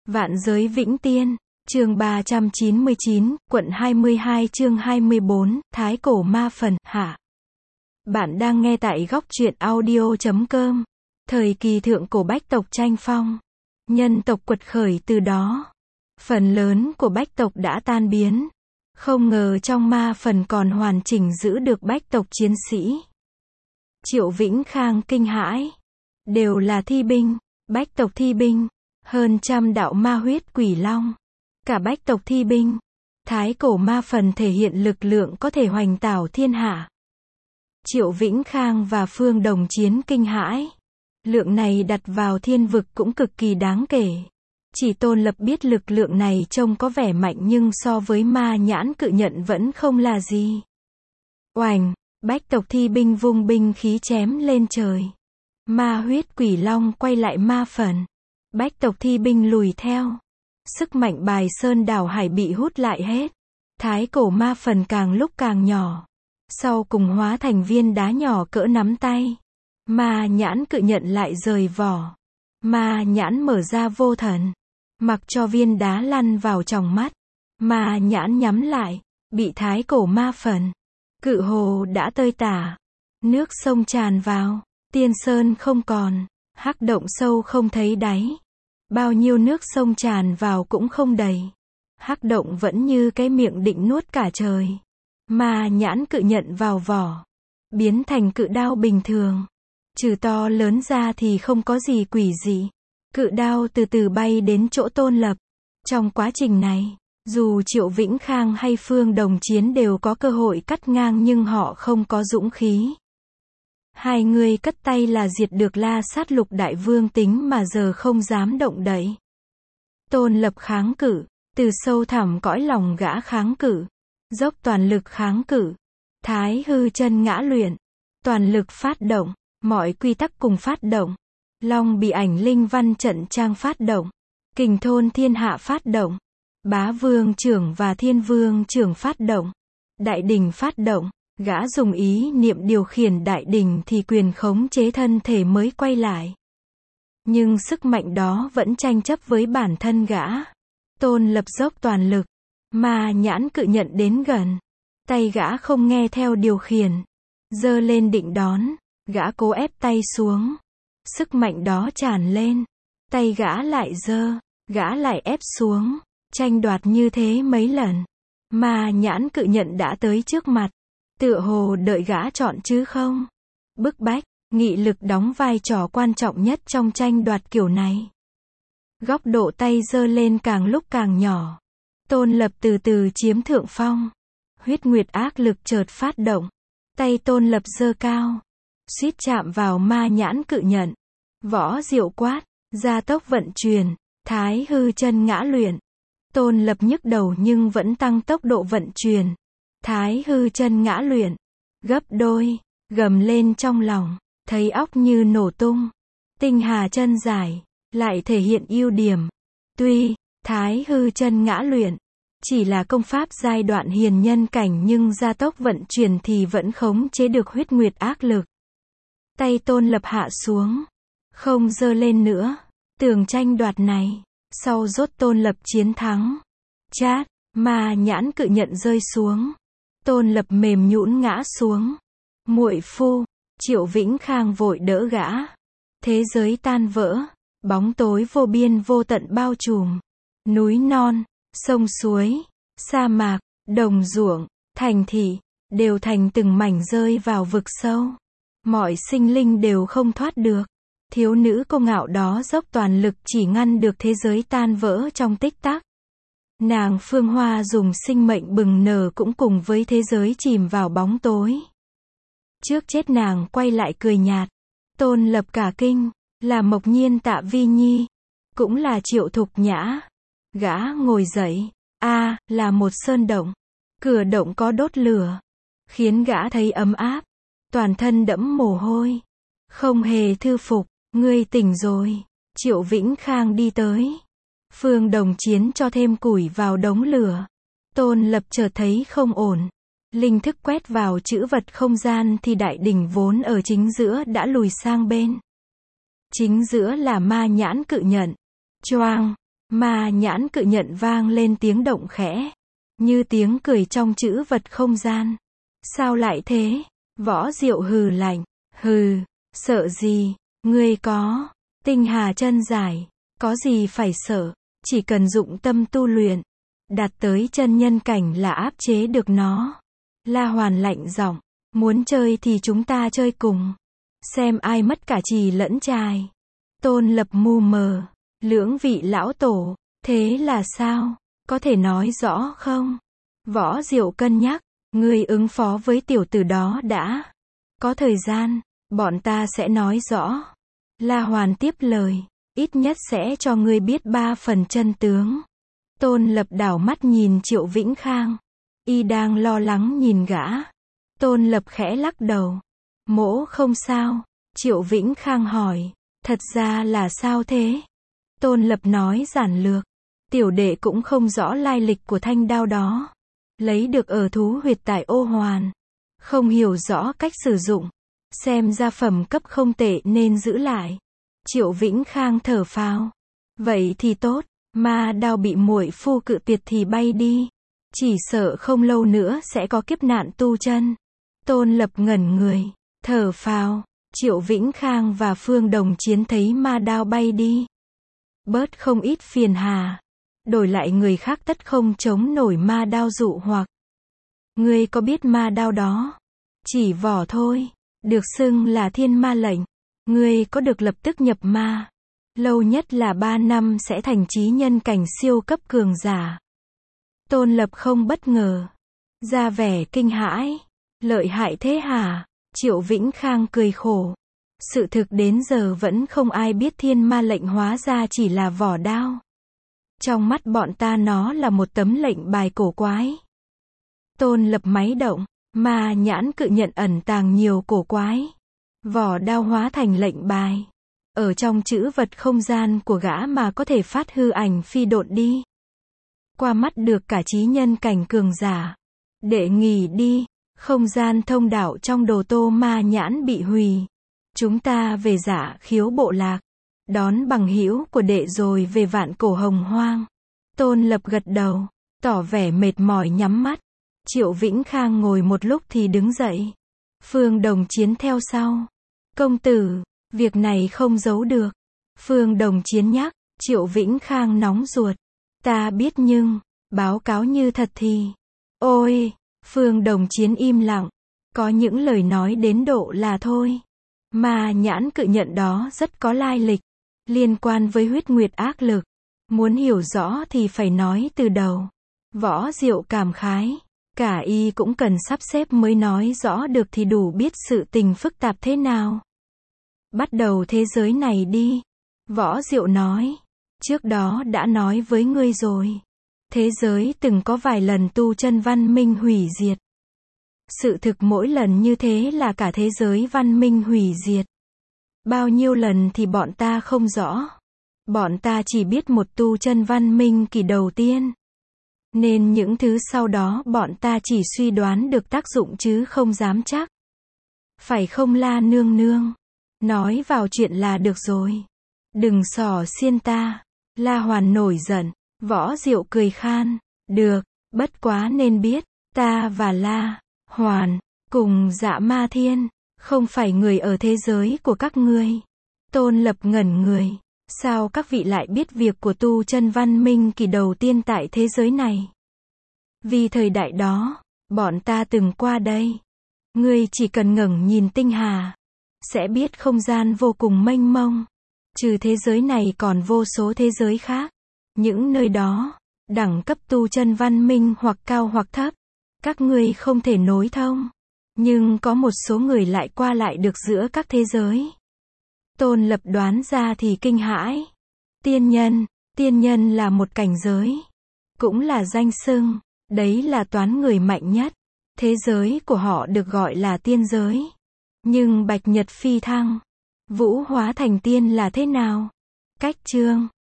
Vạn giới vĩnh tiên, chương 399, quận 22 chương 24, Thái cổ ma phần, hạ. Bạn đang nghe tại góc truyện audio.com. Thời kỳ thượng cổ bách tộc tranh phong. Nhân tộc quật khởi từ đó. Phần lớn của bách tộc đã tan biến. Không ngờ trong ma phần còn hoàn chỉnh giữ được bách tộc chiến sĩ. Triệu Vĩnh Khang kinh hãi. Đều là thi binh, bách tộc thi binh. Hơn trăm đạo ma huyết quỷ long. Cả bách tộc thi binh. Thái cổ ma phần thể hiện lực lượng có thể hoành tảo thiên hạ. Triệu Vĩnh Khang và Phương Đồng Chiến kinh hãi. Lượng này đặt vào thiên vực cũng cực kỳ đáng kể. Chỉ Tôn Lập biết lực lượng này trông có vẻ mạnh nhưng so với ma nhãn cự nhận vẫn không là gì. Oành, bách tộc thi binh vung binh khí chém lên trời. Ma huyết quỷ long quay lại ma phần. Bách tộc thi binh lùi theo. Sức mạnh Bài Sơn đảo hải bị hút lại hết. Thái cổ ma phần càng lúc càng nhỏ. Sau cùng hóa thành viên đá nhỏ cỡ nắm tay. Ma nhãn cự nhận lại rời vỏ. Ma nhãn mở ra vô thần. Mặc cho viên đá lăn vào tròng mắt. Ma nhãn nhắm lại. Bị thái cổ ma phần. Cự hồ đã tơi tả. Nước sông tràn vào. Tiên sơn không còn. Hắc động sâu không thấy đáy. Bao nhiêu nước sông tràn vào cũng không đầy. Hắc động vẫn như cái miệng định nuốt cả trời. Ma nhãn cự nhận vào vỏ. Biến thành cự đao bình thường. Trừ to lớn ra thì không có gì quỷ dị. Cự đao từ từ bay đến chỗ Tôn Lập. Trong quá trình này, dù Triệu Vĩnh Khang hay Phương Đồng Chiến đều có cơ hội cắt ngang nhưng họ không có dũng khí. Hai người cất tay là diệt được La Sát Lục Đại Vương tính mà giờ không dám động đậy. Tôn Lập kháng cự, từ sâu thẳm cõi lòng gã kháng cự, dốc toàn lực kháng cự. Thái hư chân ngã luyện, toàn lực phát động, mọi quy tắc cùng phát động. Long bị ảnh linh văn trận trang phát động, kình thôn thiên hạ phát động, bá vương trưởng và thiên vương trưởng phát động, đại đình phát động. Gã dùng ý niệm điều khiển đại đình thì quyền khống chế thân thể mới quay lại. Nhưng sức mạnh đó vẫn tranh chấp với bản thân gã. Tôn Lập dốc toàn lực. Ma nhãn cự nhận đến gần. Tay gã không nghe theo điều khiển. Giơ lên định đón. Gã cố ép tay xuống. Sức mạnh đó tràn lên. Tay gã lại giơ. Gã lại ép xuống. Tranh đoạt như thế mấy lần. Ma nhãn cự nhận đã tới trước mặt. Tựa hồ đợi gã chọn chứ không. Bức bách, nghị lực đóng vai trò quan trọng nhất trong tranh đoạt kiểu này. Góc độ tay giơ lên càng lúc càng nhỏ. Tôn Lập từ từ chiếm thượng phong. Huyết nguyệt ác lực chợt phát động. Tay Tôn Lập giơ cao. Suýt chạm vào ma nhãn cự nhận. Võ diệu quát, gia tốc vận chuyển, thái hư chân ngã luyện. Tôn Lập nhức đầu nhưng vẫn tăng tốc độ vận chuyển. Thái hư chân ngã luyện, gấp đôi, gầm lên trong lòng, thấy óc như nổ tung. Tinh hà chân giải, lại thể hiện ưu điểm. Tuy, thái hư chân ngã luyện, chỉ là công pháp giai đoạn hiền nhân cảnh nhưng gia tốc vận chuyển thì vẫn khống chế được huyết nguyệt ác lực. Tay Tôn Lập hạ xuống, không giơ lên nữa. Tường tranh đoạt này, sau rốt Tôn Lập chiến thắng. Chát, ma nhãn cự nhận rơi xuống. Tôn Lập mềm nhũn ngã xuống. Muội phu, Triệu Vĩnh Khang vội đỡ gã. Thế giới tan vỡ, bóng tối vô biên vô tận bao trùm. Núi non, sông suối, sa mạc, đồng ruộng, thành thị, đều thành từng mảnh rơi vào vực sâu. Mọi sinh linh đều không thoát được. Thiếu nữ cô ngạo đó dốc toàn lực chỉ ngăn được thế giới tan vỡ trong tích tắc. Nàng Phương Hoa dùng sinh mệnh bừng nở cũng cùng với thế giới chìm vào bóng tối. Trước chết nàng quay lại cười nhạt. Tôn Lập cả kinh, là Mộc Nhiên Tạ Vi Nhi, cũng là Triệu Thục Nhã. Gã ngồi dậy, là một sơn động. Cửa động có đốt lửa, khiến gã thấy ấm áp, toàn thân đẫm mồ hôi. Không hề thư phục, ngươi tỉnh rồi. Triệu Vĩnh Khang đi tới. Phương Đồng Chiến cho thêm củi vào đống lửa. Tôn Lập chợt thấy không ổn. Linh thức quét vào chữ vật không gian thì đại đỉnh vốn ở chính giữa đã lùi sang bên. Chính giữa là ma nhãn cự nhận. Choang, Ma nhãn cự nhận vang lên tiếng động khẽ, như tiếng cười trong chữ vật không gian. Sao lại thế? Võ Diệu hừ lạnh. Hừ, sợ gì? Ngươi có tinh hà chân giải, có gì phải sợ, chỉ cần dụng tâm tu luyện, đạt tới chân nhân cảnh là áp chế được nó. La Hoàn lạnh giọng, muốn chơi thì chúng ta chơi cùng, xem ai mất cả chì lẫn chài. Tôn Lập mu mờ, lưỡng vị lão tổ, thế là sao? Có thể nói rõ không? Võ Diệu cân nhắc, ngươi ứng phó với tiểu tử đó đã. Có thời gian, bọn ta sẽ nói rõ. La Hoàn tiếp lời, ít nhất sẽ cho ngươi biết 3 phần chân tướng. Tôn Lập đảo mắt nhìn Triệu Vĩnh Khang. Y đang lo lắng nhìn gã. Tôn Lập khẽ lắc đầu. Mỗ không sao. Triệu Vĩnh Khang hỏi, thật ra là sao thế? Tôn Lập nói giản lược. Tiểu đệ cũng không rõ lai lịch của thanh đao đó. Lấy được ở thú huyệt tại Ô Hoàn. Không hiểu rõ cách sử dụng. Xem ra phẩm cấp không tệ nên giữ lại. Triệu Vĩnh Khang thở phào. Vậy thì tốt, ma đao bị muội phu cự tuyệt thì bay đi. Chỉ sợ không lâu nữa sẽ có kiếp nạn tu chân. Tôn Lập ngẩn người, thở phào. Triệu Vĩnh Khang và Phương Đồng Chiến thấy ma đao bay đi. Bớt không ít phiền hà. Đổi lại người khác tất không chống nổi ma đao dụ hoặc. Ngươi có biết ma đao đó? Chỉ vỏ thôi. Được xưng là thiên ma lệnh. Ngươi có được lập tức nhập ma. Lâu nhất là 3 năm sẽ thành chí nhân cảnh siêu cấp cường giả. Tôn Lập không bất ngờ. Ra vẻ kinh hãi. Lợi hại thế hả? Triệu Vĩnh Khang cười khổ. Sự thực đến giờ vẫn không ai biết thiên ma lệnh hóa ra chỉ là vỏ đao. Trong mắt bọn ta nó là một tấm lệnh bài cổ quái. Tôn Lập máy động. Ma nhãn cự nhận ẩn tàng nhiều cổ quái. Vỏ đao hóa thành lệnh bài. Ở trong chữ vật không gian của gã mà có thể phát hư ảnh phi độn đi. Qua mắt được cả chí nhân cảnh cường giả. Đệ nghỉ đi. Không gian thông đạo trong đồ tô ma nhãn bị hủy. Chúng ta về Dạ Khiếu bộ lạc. Đón bằng hữu của đệ rồi về Vạn Cổ Hồng Hoang. Tôn Lập gật đầu. Tỏ vẻ mệt mỏi nhắm mắt. Triệu Vĩnh Khang ngồi một lúc thì đứng dậy. Phương Đồng Chiến theo sau. Công tử, việc này không giấu được. Phương Đồng Chiến nhắc. Triệu Vĩnh Khang nóng ruột. Ta biết nhưng, báo cáo như thật thì. Ôi, Phương Đồng Chiến im lặng. Có những lời nói đến độ là thôi. Ma nhãn cự nhận đó rất có lai lịch. Liên quan với huyết nguyệt ác lực. Muốn hiểu rõ thì phải nói từ đầu. Võ Diệu cảm khái. Cả y cũng cần sắp xếp mới nói rõ được thì đủ biết sự tình phức tạp thế nào. Bắt đầu thế giới này đi. Võ Diệu nói. Trước đó đã nói với ngươi rồi. Thế giới từng có vài lần tu chân văn minh hủy diệt. Sự thực mỗi lần như thế là cả thế giới văn minh hủy diệt. Bao nhiêu lần thì bọn ta không rõ. Bọn ta chỉ biết một tu chân văn minh kỳ đầu tiên. Nên những thứ sau đó bọn ta chỉ suy đoán được tác dụng chứ không dám chắc. Phải không La nương nương? Nói vào chuyện là được rồi. Đừng xỏ xiên ta. La Hoàn nổi giận. Võ Diệu cười khan. Được, bất quá nên biết, ta và La Hoàn, cùng Dạ Ma Thiên, không phải người ở thế giới của các ngươi. Tôn Lập ngẩn người. Sao các vị lại biết việc của tu chân văn minh kỳ đầu tiên tại thế giới này? Vì thời đại đó, bọn ta từng qua đây. Ngươi chỉ cần ngẩng nhìn tinh hà, sẽ biết không gian vô cùng mênh mông. Trừ thế giới này còn vô số thế giới khác. Những nơi đó, đẳng cấp tu chân văn minh hoặc cao hoặc thấp. Các ngươi không thể nối thông. Nhưng có một số người lại qua lại được giữa các thế giới. Tôn Lập đoán ra thì kinh hãi. Tiên nhân là một cảnh giới. Cũng là danh xưng. Đấy là toán người mạnh nhất. Thế giới của họ được gọi là tiên giới. Nhưng Bạch Nhật phi thăng, Vũ hóa thành tiên là thế nào? Cách chương